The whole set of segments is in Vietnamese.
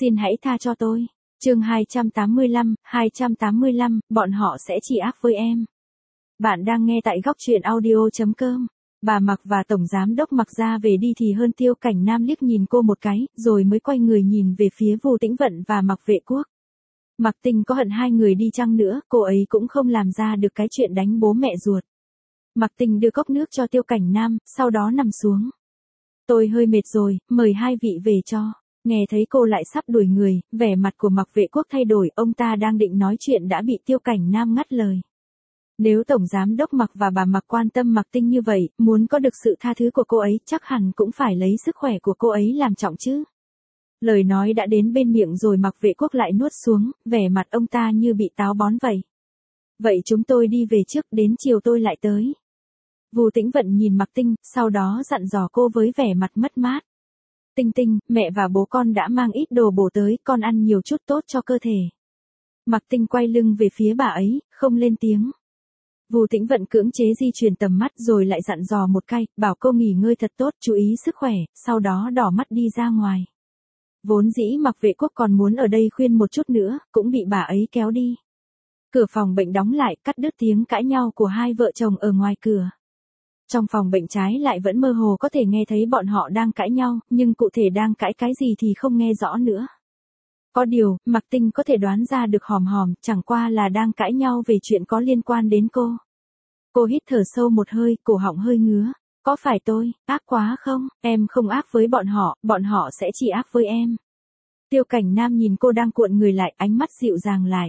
Xin hãy tha cho tôi. Chương 285, bọn họ sẽ chỉ ác với em. Bạn đang nghe tại góc truyện audio.com. Bà Mặc và Tổng Giám Đốc Mặc ra về đi thì hơn Tiêu Cảnh Nam liếc nhìn cô một cái, rồi mới quay người nhìn về phía Vu Tĩnh Vận và Mặc Vệ Quốc. Mặc Tình có hận hai người đi chăng nữa, cô ấy cũng không làm ra được cái chuyện đánh bố mẹ ruột. Mặc Tình đưa cốc nước cho Tiêu Cảnh Nam, sau đó nằm xuống. Tôi hơi mệt rồi, mời hai vị về cho. Nghe thấy cô lại sắp đuổi người, vẻ mặt của Mặc Vệ Quốc thay đổi, ông ta đang định nói chuyện đã bị Tiêu Cảnh Nam ngắt lời. Nếu Tổng Giám Đốc Mặc và bà Mặc quan tâm Mặc Tinh như vậy, muốn có được sự tha thứ của cô ấy, chắc hẳn cũng phải lấy sức khỏe của cô ấy làm trọng chứ. Lời nói đã đến bên miệng rồi Mặc Vệ Quốc lại nuốt xuống, vẻ mặt ông ta như bị táo bón vậy. Vậy chúng tôi đi về trước, đến chiều tôi lại tới. Vu Tĩnh Vận nhìn Mặc Tinh, sau đó dặn dò cô với vẻ mặt mất mát. Tinh Tinh, mẹ và bố con đã mang ít đồ bổ tới, con ăn nhiều chút tốt cho cơ thể. Mặc Tinh quay lưng về phía bà ấy, không lên tiếng. Vu Tĩnh Vận cưỡng chế di chuyển tầm mắt rồi lại dặn dò một cái, bảo cô nghỉ ngơi thật tốt, chú ý sức khỏe, sau đó đỏ mắt đi ra ngoài. Vốn dĩ Mặc Vệ Quốc còn muốn ở đây khuyên một chút nữa, cũng bị bà ấy kéo đi. Cửa phòng bệnh đóng lại, cắt đứt tiếng cãi nhau của hai vợ chồng ở ngoài cửa. Trong phòng bệnh trái lại vẫn mơ hồ có thể nghe thấy bọn họ đang cãi nhau, nhưng cụ thể đang cãi cái gì thì không nghe rõ nữa. Có điều, Mặc Tinh có thể đoán ra được hòm hòm, chẳng qua là đang cãi nhau về chuyện có liên quan đến cô. Cô hít thở sâu một hơi, cổ họng hơi ngứa. Có phải tôi ác quá không? Em không ác với bọn họ sẽ chỉ ác với em. Tiêu Cảnh Nam nhìn cô đang cuộn người lại, ánh mắt dịu dàng lại.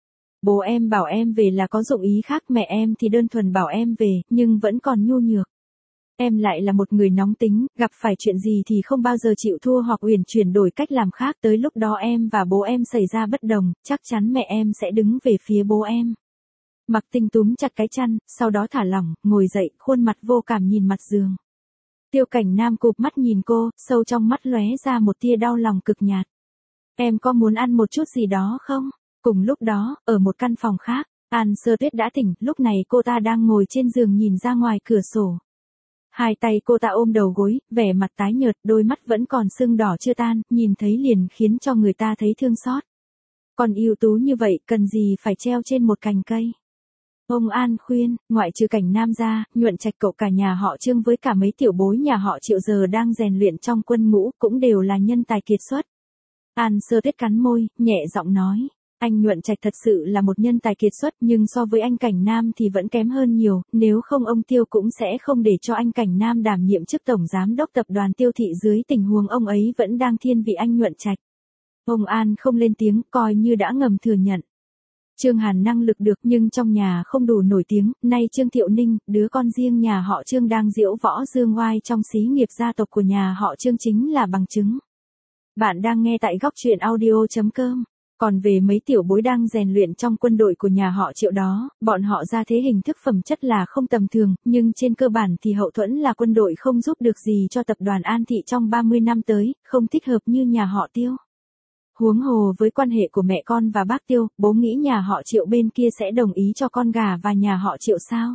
Bố em bảo em về là có dụng ý khác, mẹ em thì đơn thuần bảo em về, nhưng vẫn còn nhu nhược. Em lại là một người nóng tính, gặp phải chuyện gì thì không bao giờ chịu thua hoặc uyển chuyển đổi cách làm khác, tới lúc đó em và bố em xảy ra bất đồng, chắc chắn mẹ em sẽ đứng về phía bố em. Mặc Tinh túm chặt cái chăn, sau đó thả lỏng, ngồi dậy, khuôn mặt vô cảm nhìn mặt giường. Tiêu Cảnh Nam cụp mắt nhìn cô, sâu trong mắt lóe ra một tia đau lòng cực nhạt. Em có muốn ăn một chút gì đó không? Cùng lúc đó, ở một căn phòng khác, An Sơ Tuyết đã tỉnh, lúc này cô ta đang ngồi trên giường nhìn ra ngoài cửa sổ. Hai tay cô ta ôm đầu gối, vẻ mặt tái nhợt, đôi mắt vẫn còn sưng đỏ chưa tan, nhìn thấy liền khiến cho người ta thấy thương xót. Còn ưu tú như vậy, cần gì phải treo trên một cành cây. Ông An khuyên, ngoại trừ Cảnh Nam ra, Nhuận Trạch cậu cả nhà họ Trương với cả mấy tiểu bối nhà họ Triệu giờ đang rèn luyện trong quân ngũ, cũng đều là nhân tài kiệt xuất. An Sơ Tuyết cắn môi, nhẹ giọng nói. Anh Nhuận Trạch thật sự là một nhân tài kiệt xuất, nhưng so với anh Cảnh Nam thì vẫn kém hơn nhiều, nếu không ông Tiêu cũng sẽ không để cho anh Cảnh Nam đảm nhiệm chức tổng giám đốc tập đoàn Tiêu thị dưới tình huống ông ấy vẫn đang thiên vị anh Nhuận Trạch. Ông An không lên tiếng, coi như đã ngầm thừa nhận. Trương Hàn năng lực được nhưng trong nhà không đủ nổi tiếng, nay Trương Thiệu Ninh, đứa con riêng nhà họ Trương đang diễu võ dương oai trong xí nghiệp gia tộc của nhà họ Trương chính là bằng chứng. Bạn đang nghe tại góc truyện audio.com. Còn về mấy tiểu bối đang rèn luyện trong quân đội của nhà họ Triệu đó, bọn họ ra thế hình thức phẩm chất là không tầm thường, nhưng trên cơ bản thì hậu thuẫn là quân đội không giúp được gì cho tập đoàn An Thị trong 30 năm tới, không thích hợp như nhà họ Tiêu. Huống hồ với quan hệ của mẹ con và bác Tiêu, bố nghĩ nhà họ Triệu bên kia sẽ đồng ý cho con gà và nhà họ Triệu sao?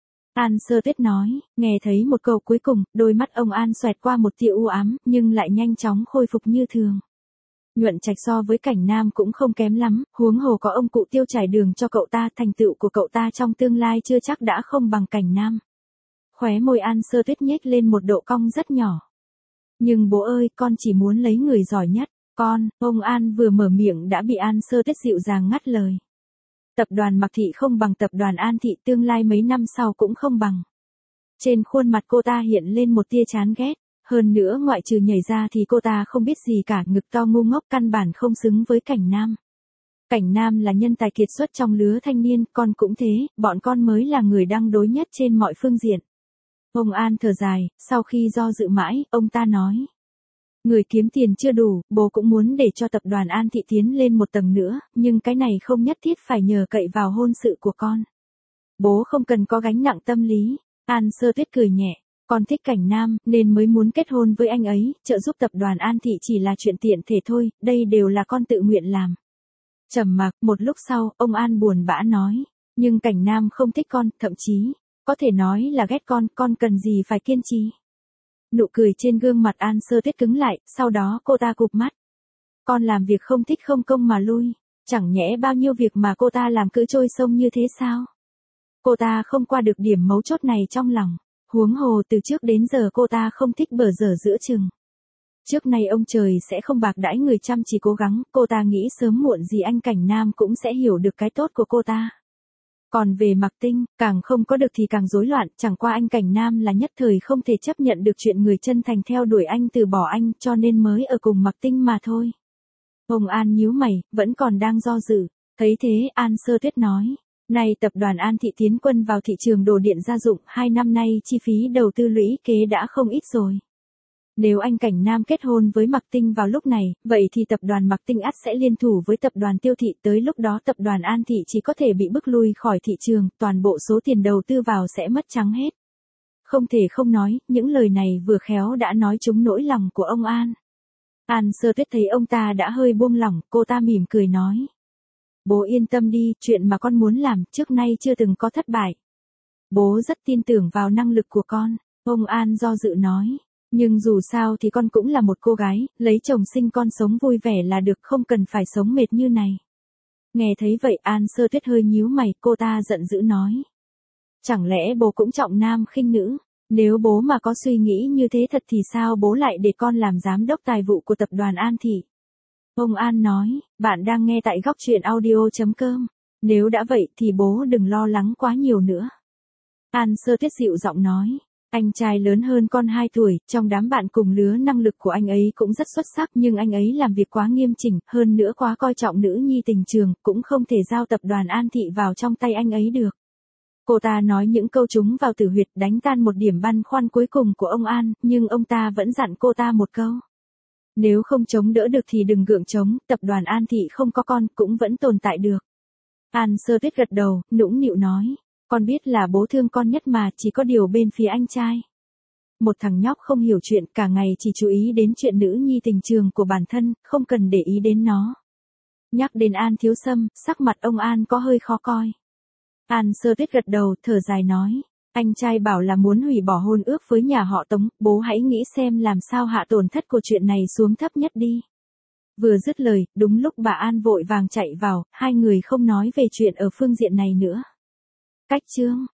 An Sơ Tuyết nói, nghe thấy một câu cuối cùng, đôi mắt ông An xoẹt qua một tia u ám, nhưng lại nhanh chóng khôi phục như thường. Nhuận Trạch so với Cảnh Nam cũng không kém lắm, huống hồ có ông cụ Tiêu trải đường cho cậu ta, thành tựu của cậu ta trong tương lai chưa chắc đã không bằng Cảnh Nam. Khóe môi An Sơ Tuyết nhếch lên một độ cong rất nhỏ. Nhưng bố ơi, con chỉ muốn lấy người giỏi nhất. Ông An vừa mở miệng đã bị An Sơ Tuyết dịu dàng ngắt lời. Tập đoàn Mặc Thị không bằng tập đoàn An Thị, tương lai mấy năm sau cũng không bằng. Trên khuôn mặt cô ta hiện lên một tia chán ghét. Hơn nữa ngoại trừ nhảy ra thì cô ta không biết gì cả, ngực to ngu ngốc căn bản không xứng với Cảnh Nam. Cảnh Nam là nhân tài kiệt xuất trong lứa thanh niên, con cũng thế, bọn con mới là người đăng đối nhất trên mọi phương diện. Ông An thở dài, sau khi do dự mãi, ông ta nói. Người kiếm tiền chưa đủ, bố cũng muốn để cho tập đoàn An Thị tiến lên một tầng nữa, nhưng cái này không nhất thiết phải nhờ cậy vào hôn sự của con. Bố không cần có gánh nặng tâm lý. An Sơ Tuyết cười nhẹ. Con thích Cảnh Nam, nên mới muốn kết hôn với anh ấy, trợ giúp tập đoàn An Thị chỉ là chuyện tiện thể thôi, đây đều là con tự nguyện làm. Trầm mặc, một lúc sau, ông An buồn bã nói, nhưng Cảnh Nam không thích con, thậm chí, có thể nói là ghét con cần gì phải kiên trì. Nụ cười trên gương mặt An Sơ Tuyết cứng lại, sau đó cô ta cụp mắt. Con làm việc không thích không công mà lui. Chẳng nhẽ bao nhiêu việc mà cô ta làm cứ trôi sông như thế sao? Cô ta không qua được điểm mấu chốt này trong lòng. Huống hồ từ trước đến giờ cô ta không thích bờ dở giữa chừng. Trước nay ông trời sẽ không bạc đãi người chăm chỉ cố gắng, cô ta nghĩ sớm muộn gì anh Cảnh Nam cũng sẽ hiểu được cái tốt của cô ta. Còn về Mạc Tinh, càng không có được thì càng rối loạn, chẳng qua anh Cảnh Nam là nhất thời không thể chấp nhận được chuyện người chân thành theo đuổi anh từ bỏ anh cho nên mới ở cùng Mạc Tinh mà thôi. Ông An nhíu mày, vẫn còn đang do dự. Thấy thế, An Sơ Tuyết nói. Này tập đoàn An Thị tiến quân vào thị trường đồ điện gia dụng, 2 năm nay chi phí đầu tư lũy kế đã không ít rồi. Nếu anh Cảnh Nam kết hôn với Mạc Tinh vào lúc này, vậy thì tập đoàn Mạc Tinh ắt sẽ liên thủ với tập đoàn Tiêu Thị, tới lúc đó tập đoàn An Thị chỉ có thể bị bức lui khỏi thị trường, toàn bộ số tiền đầu tư vào sẽ mất trắng hết. Không thể không nói, những lời này vừa khéo đã nói trúng nỗi lòng của ông An. An Sơ Tuyết thấy ông ta đã hơi buông lỏng, cô ta mỉm cười nói. Bố yên tâm đi, chuyện mà con muốn làm trước nay chưa từng có thất bại. Bố rất tin tưởng vào năng lực của con, ông An do dự nói. Nhưng dù sao thì con cũng là một cô gái, lấy chồng sinh con sống vui vẻ là được, không cần phải sống mệt như này. Nghe thấy vậy An Sơ Tuyết hơi nhíu mày, cô ta giận dữ nói. Chẳng lẽ bố cũng trọng nam khinh nữ? Nếu bố mà có suy nghĩ như thế thật thì sao bố lại để con làm giám đốc tài vụ của tập đoàn An Thị? Ông An nói, bạn đang nghe tại góc truyện audio.com. Nếu đã vậy thì bố đừng lo lắng quá nhiều nữa. An Sơ Tuyết dịu giọng nói. Anh trai lớn hơn con 2 tuổi, trong đám bạn cùng lứa năng lực của anh ấy cũng rất xuất sắc nhưng anh ấy làm việc quá nghiêm chỉnh, hơn nữa quá coi trọng nữ nhi tình trường, cũng không thể giao tập đoàn An Thị vào trong tay anh ấy được. Cô ta nói những câu trúng vào tử huyệt đánh tan một điểm băn khoăn cuối cùng của ông An, nhưng ông ta vẫn dặn cô ta một câu. Nếu không chống đỡ được thì đừng gượng chống, tập đoàn An Thị không có con cũng vẫn tồn tại được. An Sơ Tuyết gật đầu, nũng nịu nói. Con biết là bố thương con nhất mà, chỉ có điều bên phía anh trai. Một thằng nhóc không hiểu chuyện, cả ngày chỉ chú ý đến chuyện nữ nhi tình trường của bản thân, không cần để ý đến nó. Nhắc đến An Thiếu Sâm, sắc mặt ông An có hơi khó coi. An Sơ Tuyết gật đầu, thở dài nói. Anh trai bảo là muốn hủy bỏ hôn ước với nhà họ Tống, bố hãy nghĩ xem làm sao hạ tổn thất của chuyện này xuống thấp nhất đi. Vừa dứt lời, đúng lúc bà An vội vàng chạy vào, hai người không nói về chuyện ở phương diện này nữa. Cách chương